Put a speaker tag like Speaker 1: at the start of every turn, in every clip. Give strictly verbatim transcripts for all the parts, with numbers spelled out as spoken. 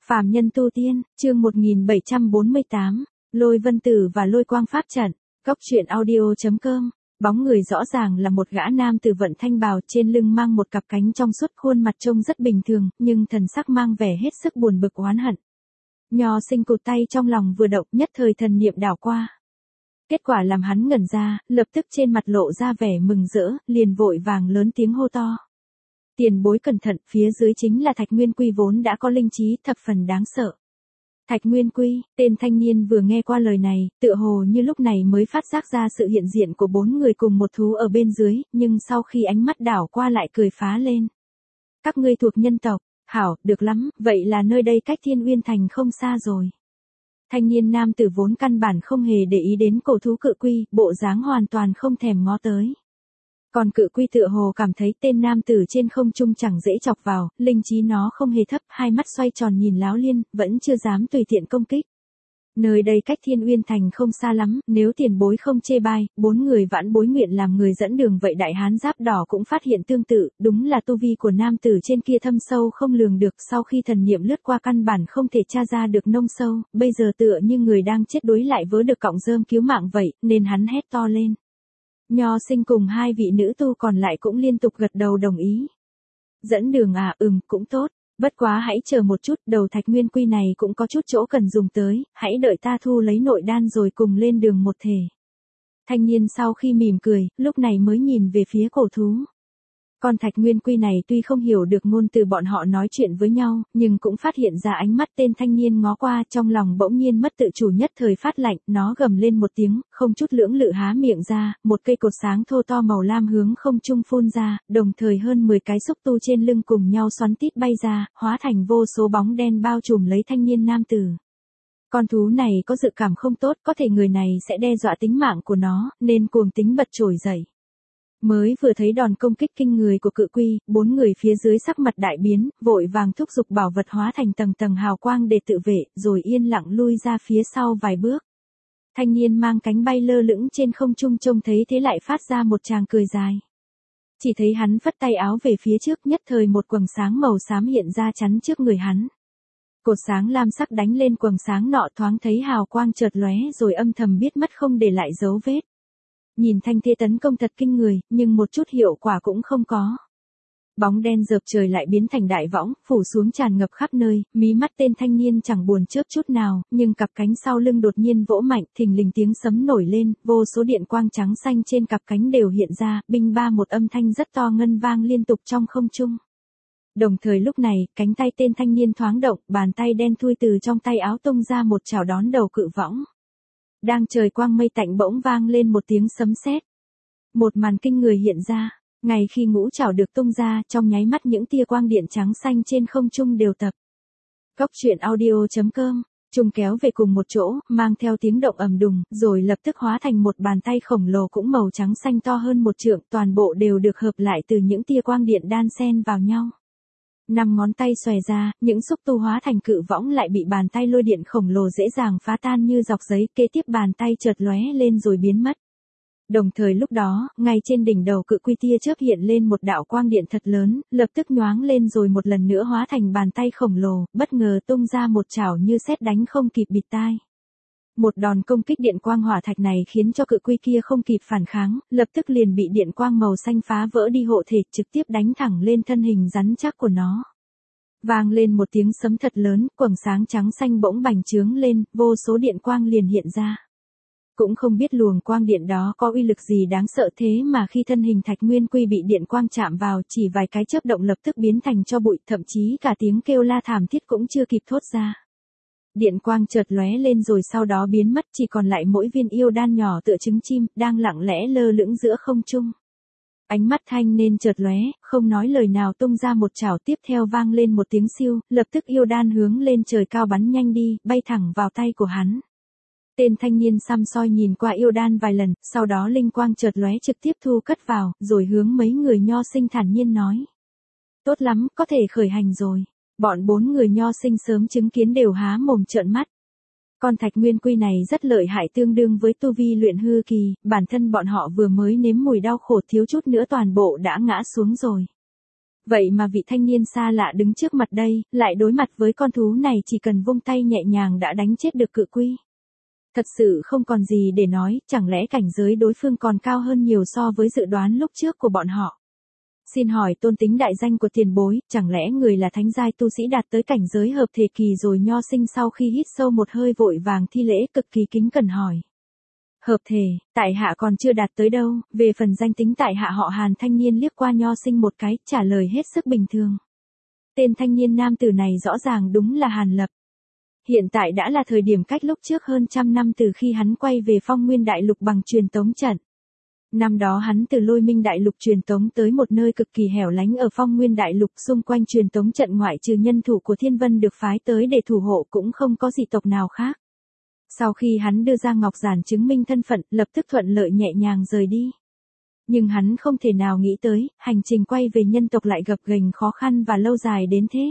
Speaker 1: Phàm nhân tu tiên, chương một nghìn bảy trăm bốn mươi tám, Lôi Vân Tử và Lôi Quang Pháp Trận, Cốc truyện audio chấm com. Bóng người rõ ràng là một gã nam tử vận thanh bào, trên lưng mang một cặp cánh trong suốt, khuôn mặt trông rất bình thường, nhưng thần sắc mang vẻ hết sức buồn bực oán hận. Nho Sinh cụt tay trong lòng vừa động, nhất thời thần niệm đảo qua. Kết quả làm hắn ngẩn ra, lập tức trên mặt lộ ra vẻ mừng rỡ, liền vội vàng lớn tiếng hô to. Tiền bối cẩn thận, phía dưới chính là Thạch Nguyên Quy vốn đã có linh trí thập phần đáng sợ. Thạch Nguyên Quy, tên thanh niên vừa nghe qua lời này, tựa hồ như lúc này mới phát giác ra sự hiện diện của bốn người cùng một thú ở bên dưới, nhưng sau khi ánh mắt đảo qua lại cười phá lên. Các ngươi thuộc nhân tộc, hảo, được lắm, vậy là nơi đây cách Thiên Uyên Thành không xa rồi. Thanh niên nam tử vốn căn bản không hề để ý đến cổ thú Cự Quy, bộ dáng hoàn toàn không thèm ngó tới. Còn Cự Quy tựa hồ cảm thấy tên nam tử trên không trung chẳng dễ chọc vào, linh trí nó không hề thấp, hai mắt xoay tròn nhìn Láo Liên, vẫn chưa dám tùy tiện công kích. Nơi đây cách Thiên Uyên Thành không xa lắm, nếu tiền bối không chê bai, bốn người vãn bối nguyện làm người dẫn đường. Vậy đại hán giáp đỏ cũng phát hiện tương tự, đúng là tu vi của nam tử trên kia thâm sâu không lường được, sau khi thần niệm lướt qua căn bản không thể tra ra được nông sâu, bây giờ tựa như người đang chết đuối lại vớ được cọng rơm cứu mạng vậy, nên hắn hét to lên. Nho Sinh cùng hai vị nữ tu còn lại cũng liên tục gật đầu đồng ý. Dẫn đường à, ừm, cũng tốt, bất quá hãy chờ một chút, đầu Thạch Nguyên Quy này cũng có chút chỗ cần dùng tới, hãy đợi ta thu lấy nội đan rồi cùng lên đường một thể. Thanh niên sau khi mỉm cười, lúc này mới nhìn về phía cổ thú. Con Thạch Nguyên Quy này tuy không hiểu được ngôn từ bọn họ nói chuyện với nhau, nhưng cũng phát hiện ra ánh mắt tên thanh niên ngó qua, trong lòng bỗng nhiên mất tự chủ, nhất thời phát lạnh, nó gầm lên một tiếng, không chút lưỡng lự há miệng ra, một cây cột sáng thô to màu lam hướng không trung phun ra, đồng thời hơn mười cái xúc tu trên lưng cùng nhau xoắn tít bay ra, hóa thành vô số bóng đen bao trùm lấy thanh niên nam tử. Con thú này có dự cảm không tốt, có thể người này sẽ đe dọa tính mạng của nó, nên cuồng tính bật trỗi dậy. Mới vừa thấy đòn công kích kinh người của Cự Quy, bốn người phía dưới sắc mặt đại biến, vội vàng thúc giục bảo vật hóa thành tầng tầng hào quang để tự vệ, rồi yên lặng lui ra phía sau vài bước. Thanh niên mang cánh bay lơ lửng trên không trung trông thấy thế lại phát ra một tràng cười dài. Chỉ thấy hắn phất tay áo về phía trước, nhất thời một quầng sáng màu xám hiện ra chắn trước người hắn. Cột sáng lam sắc đánh lên quầng sáng nọ, thoáng thấy hào quang chợt lóe rồi âm thầm biết mất không để lại dấu vết. Nhìn thanh thế tấn công thật kinh người, nhưng một chút hiệu quả cũng không có. Bóng đen rợp trời lại biến thành đại võng, phủ xuống tràn ngập khắp nơi, mí mắt tên thanh niên chẳng buồn chớp chút nào, nhưng cặp cánh sau lưng đột nhiên vỗ mạnh, thình lình tiếng sấm nổi lên, vô số điện quang trắng xanh trên cặp cánh đều hiện ra, binh ba một âm thanh rất to ngân vang liên tục trong không trung. Đồng thời lúc này, cánh tay tên thanh niên thoáng động, bàn tay đen thui từ trong tay áo tung ra một chảo đón đầu cự võng. Đang trời quang mây tạnh bỗng vang lên một tiếng sấm sét. Một màn kinh người hiện ra, ngay khi ngũ chảo được tung ra, trong nháy mắt những tia quang điện trắng xanh trên không trung đều tập. Cốc truyện audio chấm com, trùng kéo về cùng một chỗ, mang theo tiếng động ầm đùng, rồi lập tức hóa thành một bàn tay khổng lồ cũng màu trắng xanh to hơn một trượng, toàn bộ đều được hợp lại từ những tia quang điện đan xen vào nhau. Năm ngón tay xòe ra, những xúc tu hóa thành cự võng lại bị bàn tay lôi điện khổng lồ dễ dàng phá tan như dọc giấy, kế tiếp bàn tay chợt lóe lên rồi biến mất. Đồng thời lúc đó, ngay trên đỉnh đầu Cự Quy tia chớp hiện lên một đạo quang điện thật lớn, lập tức nhoáng lên rồi một lần nữa hóa thành bàn tay khổng lồ, bất ngờ tung ra một chảo như sét đánh không kịp bịt tai. Một đòn công kích điện quang hỏa thạch này khiến cho Cự Quy kia không kịp phản kháng, lập tức liền bị điện quang màu xanh phá vỡ đi hộ thể, trực tiếp đánh thẳng lên thân hình rắn chắc của nó. Vang lên một tiếng sấm thật lớn, quầng sáng trắng xanh bỗng bành trướng lên, vô số điện quang liền hiện ra. Cũng không biết luồng quang điện đó có uy lực gì đáng sợ thế mà khi thân hình Thạch Nguyên Quy bị điện quang chạm vào, chỉ vài cái chớp động lập tức biến thành tro bụi, thậm chí cả tiếng kêu la thảm thiết cũng chưa kịp thốt ra. Điện quang chợt lóe lên rồi sau đó biến mất, chỉ còn lại mỗi viên yêu đan nhỏ tựa trứng chim, đang lặng lẽ lơ lửng giữa không trung. Ánh mắt thanh nên chợt lóe, không nói lời nào tung ra một chảo, tiếp theo vang lên một tiếng siêu, lập tức yêu đan hướng lên trời cao bắn nhanh đi, bay thẳng vào tay của hắn. Tên thanh niên xăm soi nhìn qua yêu đan vài lần, sau đó linh quang chợt lóe trực tiếp thu cất vào, rồi hướng mấy người Nho Sinh thản nhiên nói. Tốt lắm, có thể khởi hành rồi. Bọn bốn người Nho Sinh sớm chứng kiến đều há mồm trợn mắt. Con Thạch Nguyên Quy này rất lợi hại, tương đương với tu vi luyện hư kỳ, bản thân bọn họ vừa mới nếm mùi đau khổ thiếu chút nữa toàn bộ đã ngã xuống rồi. Vậy mà vị thanh niên xa lạ đứng trước mặt đây, lại đối mặt với con thú này chỉ cần vung tay nhẹ nhàng đã đánh chết được cự quy. Thật sự không còn gì để nói, chẳng lẽ cảnh giới đối phương còn cao hơn nhiều so với dự đoán lúc trước của bọn họ. Xin hỏi tôn tính đại danh của tiền bối, chẳng lẽ người là thánh giai tu sĩ đạt tới cảnh giới hợp thể kỳ rồi? Nho Sinh sau khi hít sâu một hơi vội vàng thi lễ cực kỳ kính cẩn hỏi. Hợp thể, tại hạ còn chưa đạt tới đâu, về phần danh tính tại hạ họ Hàn. Thanh niên liếc qua Nho Sinh một cái, trả lời hết sức bình thường. Tên thanh niên nam tử này rõ ràng đúng là Hàn Lập. Hiện tại đã là thời điểm cách lúc trước hơn trăm năm từ khi hắn quay về Phong Nguyên Đại Lục bằng truyền tống trận. Năm đó hắn từ Lôi Minh Đại Lục truyền tống tới một nơi cực kỳ hẻo lánh ở Phong Nguyên Đại Lục, xung quanh truyền tống trận ngoại trừ nhân thủ của Thiên Vân được phái tới để thủ hộ cũng không có dị tộc nào khác. Sau khi hắn đưa ra ngọc giản chứng minh thân phận, lập tức thuận lợi nhẹ nhàng rời đi. Nhưng hắn không thể nào nghĩ tới, hành trình quay về nhân tộc lại gập ghềnh khó khăn và lâu dài đến thế.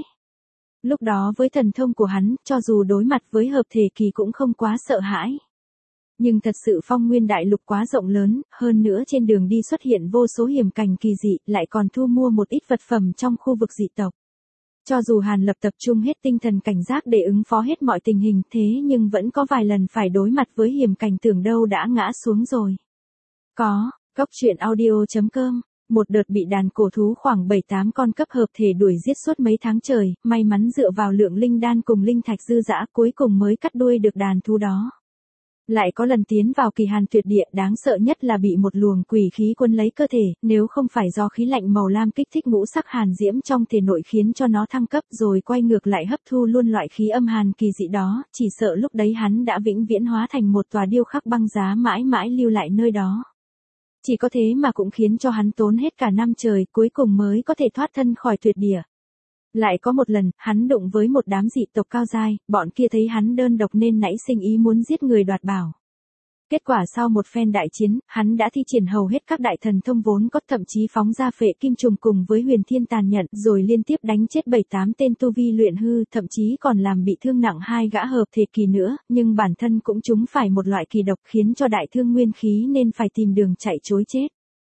Speaker 1: Lúc đó với thần thông của hắn, cho dù đối mặt với hợp thể kỳ cũng không quá sợ hãi. Nhưng thật sự Phong Nguyên Đại Lục quá rộng lớn, hơn nữa trên đường đi xuất hiện vô số hiểm cảnh kỳ dị, lại còn thu mua một ít vật phẩm trong khu vực dị tộc. Cho dù Hàn Lập tập trung hết tinh thần cảnh giác để ứng phó hết mọi tình hình, thế nhưng vẫn có vài lần phải đối mặt với hiểm cảnh tưởng đâu đã ngã xuống rồi. Có, Cốc Truyện Audio chấm com. Một đợt bị đàn cổ thú khoảng bảy tám con cấp hợp thể đuổi giết suốt mấy tháng trời, may mắn dựa vào lượng linh đan cùng linh thạch dư dả cuối cùng mới cắt đuôi được đàn thú đó. Lại có lần tiến vào kỳ hàn tuyệt địa, đáng sợ nhất là bị một luồng quỷ khí quấn lấy cơ thể, nếu không phải do khí lạnh màu lam kích thích ngũ sắc hàn diễm trong thể nội khiến cho nó thăng cấp rồi quay ngược lại hấp thu luôn loại khí âm hàn kỳ dị đó, chỉ sợ lúc đấy hắn đã vĩnh viễn hóa thành một tòa điêu khắc băng giá mãi mãi lưu lại nơi đó. Chỉ có thế mà cũng khiến cho hắn tốn hết cả năm trời, cuối cùng mới có thể thoát thân khỏi tuyệt địa. Lại có một lần, hắn đụng với một đám dị tộc cao giai, bọn kia thấy hắn đơn độc nên nảy sinh ý muốn giết người đoạt bảo. Kết quả sau một phen đại chiến, hắn đã thi triển hầu hết các đại thần thông vốn có, thậm chí phóng ra phệ kim trùng cùng với huyền thiên tàn nhận, rồi liên tiếp đánh chết bảy tám tên tu vi luyện hư, thậm chí còn làm bị thương nặng hai gã hợp thể kỳ nữa, nhưng bản thân cũng trúng phải một loại kỳ độc khiến cho đại thương nguyên khí nên phải tìm đường chạy trối chết.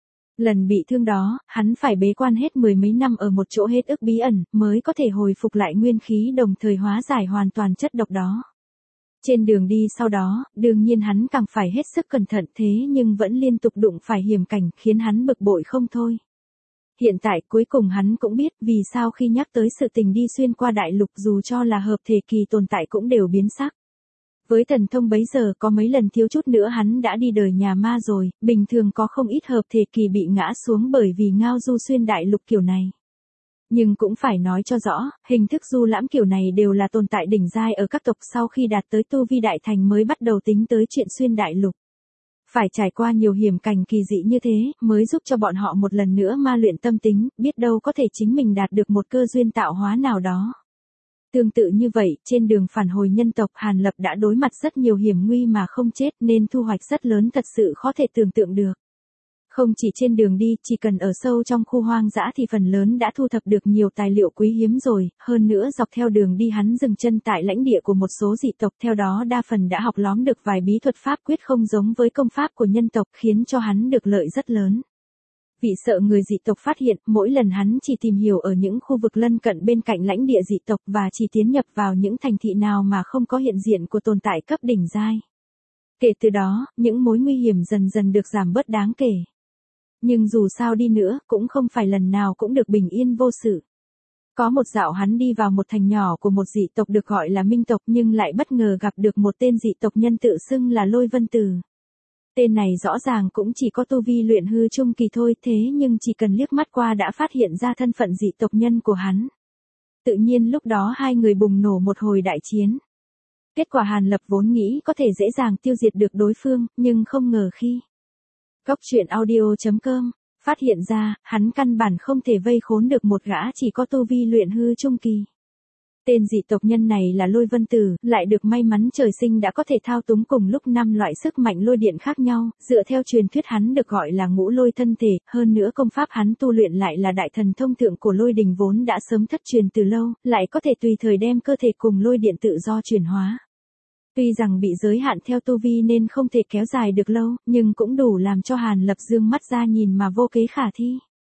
Speaker 1: Lần bị thương đó, hắn phải bế quan hết mười mấy năm ở một chỗ hết ức bí ẩn, mới có thể hồi phục lại nguyên khí đồng thời hóa giải hoàn toàn chất độc đó. Trên đường đi sau đó, đương nhiên hắn càng phải hết sức cẩn thận, thế nhưng vẫn liên tục đụng phải hiểm cảnh khiến hắn bực bội không thôi. Hiện tại cuối cùng hắn cũng biết vì sao khi nhắc tới sự tình đi xuyên qua đại lục dù cho là hợp thể kỳ tồn tại cũng đều biến sắc. Với thần thông bấy giờ có mấy lần thiếu chút nữa hắn đã đi đời nhà ma rồi, bình thường có không ít hợp thể kỳ bị ngã xuống bởi vì ngao du xuyên đại lục kiểu này. Nhưng cũng phải nói cho rõ, hình thức du lãm kiểu này đều là tồn tại đỉnh giai ở các tộc sau khi đạt tới tu vi đại thành mới bắt đầu tính tới chuyện xuyên đại lục. Phải trải qua nhiều hiểm cảnh kỳ dị như thế, mới giúp cho bọn họ một lần nữa ma luyện tâm tính, biết đâu có thể chính mình đạt được một cơ duyên tạo hóa nào đó. Tương tự như vậy, trên đường phản hồi nhân tộc Hàn Lập đã đối mặt rất nhiều hiểm nguy mà không chết nên thu hoạch rất lớn thật sự khó thể tưởng tượng được. Không chỉ trên đường đi, chỉ cần ở sâu trong khu hoang dã thì phần lớn đã thu thập được nhiều tài liệu quý hiếm rồi, hơn nữa dọc theo đường đi hắn dừng chân tại lãnh địa của một số dị tộc, theo đó đa phần đã học lóm được vài bí thuật pháp quyết không giống với công pháp của nhân tộc khiến cho hắn được lợi rất lớn. Vì sợ người dị tộc phát hiện, mỗi lần hắn chỉ tìm hiểu ở những khu vực lân cận bên cạnh lãnh địa dị tộc và chỉ tiến nhập vào những thành thị nào mà không có hiện diện của tồn tại cấp đỉnh giai. Kể từ đó, những mối nguy hiểm dần dần được giảm bớt đáng kể. Nhưng dù sao đi nữa, cũng không phải lần nào cũng được bình yên vô sự. Có một dạo hắn đi vào một thành nhỏ của một dị tộc được gọi là Minh tộc nhưng lại bất ngờ gặp được một tên dị tộc nhân tự xưng là Lôi Vân Tử. Tên này rõ ràng cũng chỉ có tu vi luyện hư trung kỳ thôi, thế nhưng chỉ cần liếc mắt qua đã phát hiện ra thân phận dị tộc nhân của hắn. Tự nhiên lúc đó hai người bùng nổ một hồi đại chiến. Kết quả Hàn Lập vốn nghĩ có thể dễ dàng tiêu diệt được đối phương, nhưng không ngờ khi Cốc Truyện Audio chấm com phát hiện ra, hắn căn bản không thể vây khốn được một gã chỉ có tu vi luyện hư trung kỳ. Tên dị tộc nhân này là Lôi Vân Tử, lại được may mắn trời sinh đã có thể thao túng cùng lúc năm loại sức mạnh lôi điện khác nhau, dựa theo truyền thuyết hắn được gọi là ngũ lôi thân thể, hơn nữa công pháp hắn tu luyện lại là đại thần thông thượng của lôi đình vốn đã sớm thất truyền từ lâu, lại có thể tùy thời đem cơ thể cùng lôi điện tự do chuyển hóa. Tuy rằng bị giới hạn theo tu vi nên không thể kéo dài được lâu, nhưng cũng đủ làm cho Hàn Lập dương mắt ra nhìn mà vô kế khả thi.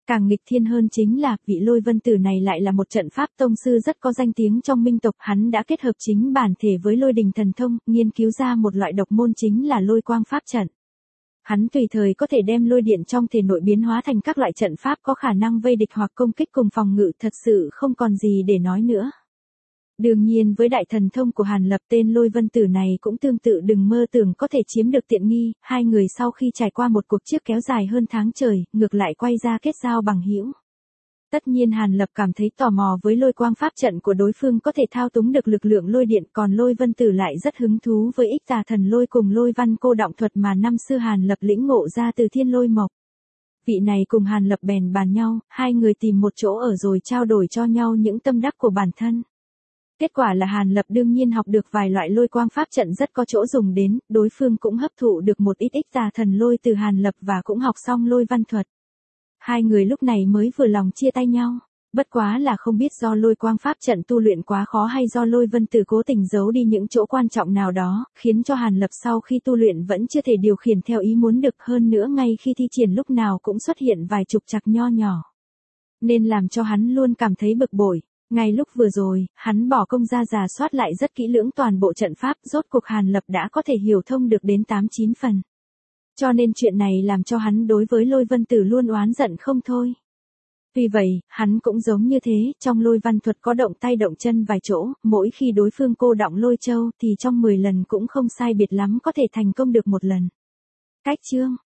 Speaker 1: Càng nghịch thiên hơn chính là, vị Lôi Vân Tử này lại là một trận pháp tông sư rất có danh tiếng trong minh tộc, hắn đã kết hợp chính bản thể với lôi đình thần thông, nghiên cứu ra một loại độc môn chính là lôi quang pháp trận. Hắn tùy thời có thể đem lôi điện trong thể nội biến hóa thành các loại trận pháp có khả năng vây địch hoặc công kích cùng phòng ngự, thật sự không còn gì để nói nữa. Đương nhiên với đại thần thông của Hàn Lập, tên Lôi Vân Tử này cũng tương tự, đừng mơ tưởng có thể chiếm được tiện nghi. Hai người sau khi trải qua một cuộc chiếc kéo dài hơn tháng trời, ngược lại quay ra kết giao bằng hữu. Tất nhiên Hàn Lập cảm thấy tò mò với lôi quang pháp trận của đối phương có thể thao túng được lực lượng lôi điện, còn Lôi Vân Tử lại rất hứng thú với ích tà thần lôi cùng lôi văn cô động thuật mà năm xưa Hàn Lập lĩnh ngộ ra từ Thiên Lôi Mộc. Vị này cùng Hàn Lập bèn bàn nhau, hai người tìm một chỗ ở rồi trao đổi cho nhau những tâm đắc của bản thân. Kết quả là Hàn Lập đương nhiên học được vài loại lôi quang pháp trận rất có chỗ dùng đến, đối phương cũng hấp thụ được một ít ích tà thần lôi từ Hàn Lập và cũng học xong lôi văn thuật. Hai người lúc này mới vừa lòng chia tay nhau. Bất quá là không biết do lôi quang pháp trận tu luyện quá khó hay do Lôi Vân Tử cố tình giấu đi những chỗ quan trọng nào đó, khiến cho Hàn Lập sau khi tu luyện vẫn chưa thể điều khiển theo ý muốn được, hơn nữa ngay khi thi triển lúc nào cũng xuất hiện vài trục trặc nho nhỏ. Nên làm cho hắn luôn cảm thấy bực bội. Ngay lúc vừa rồi, hắn bỏ công ra rà soát lại rất kỹ lưỡng toàn bộ trận pháp, rốt cuộc Hàn Lập đã có thể hiểu thông được đến tám chín phần. Cho nên chuyện này làm cho hắn đối với Lôi Vân Tử luôn oán giận không thôi. Vì vậy, hắn cũng giống như thế, trong lôi văn thuật có động tay động chân vài chỗ, mỗi khi đối phương cô động lôi châu thì trong mười lần cũng không sai biệt lắm có thể thành công được một lần. Cách chương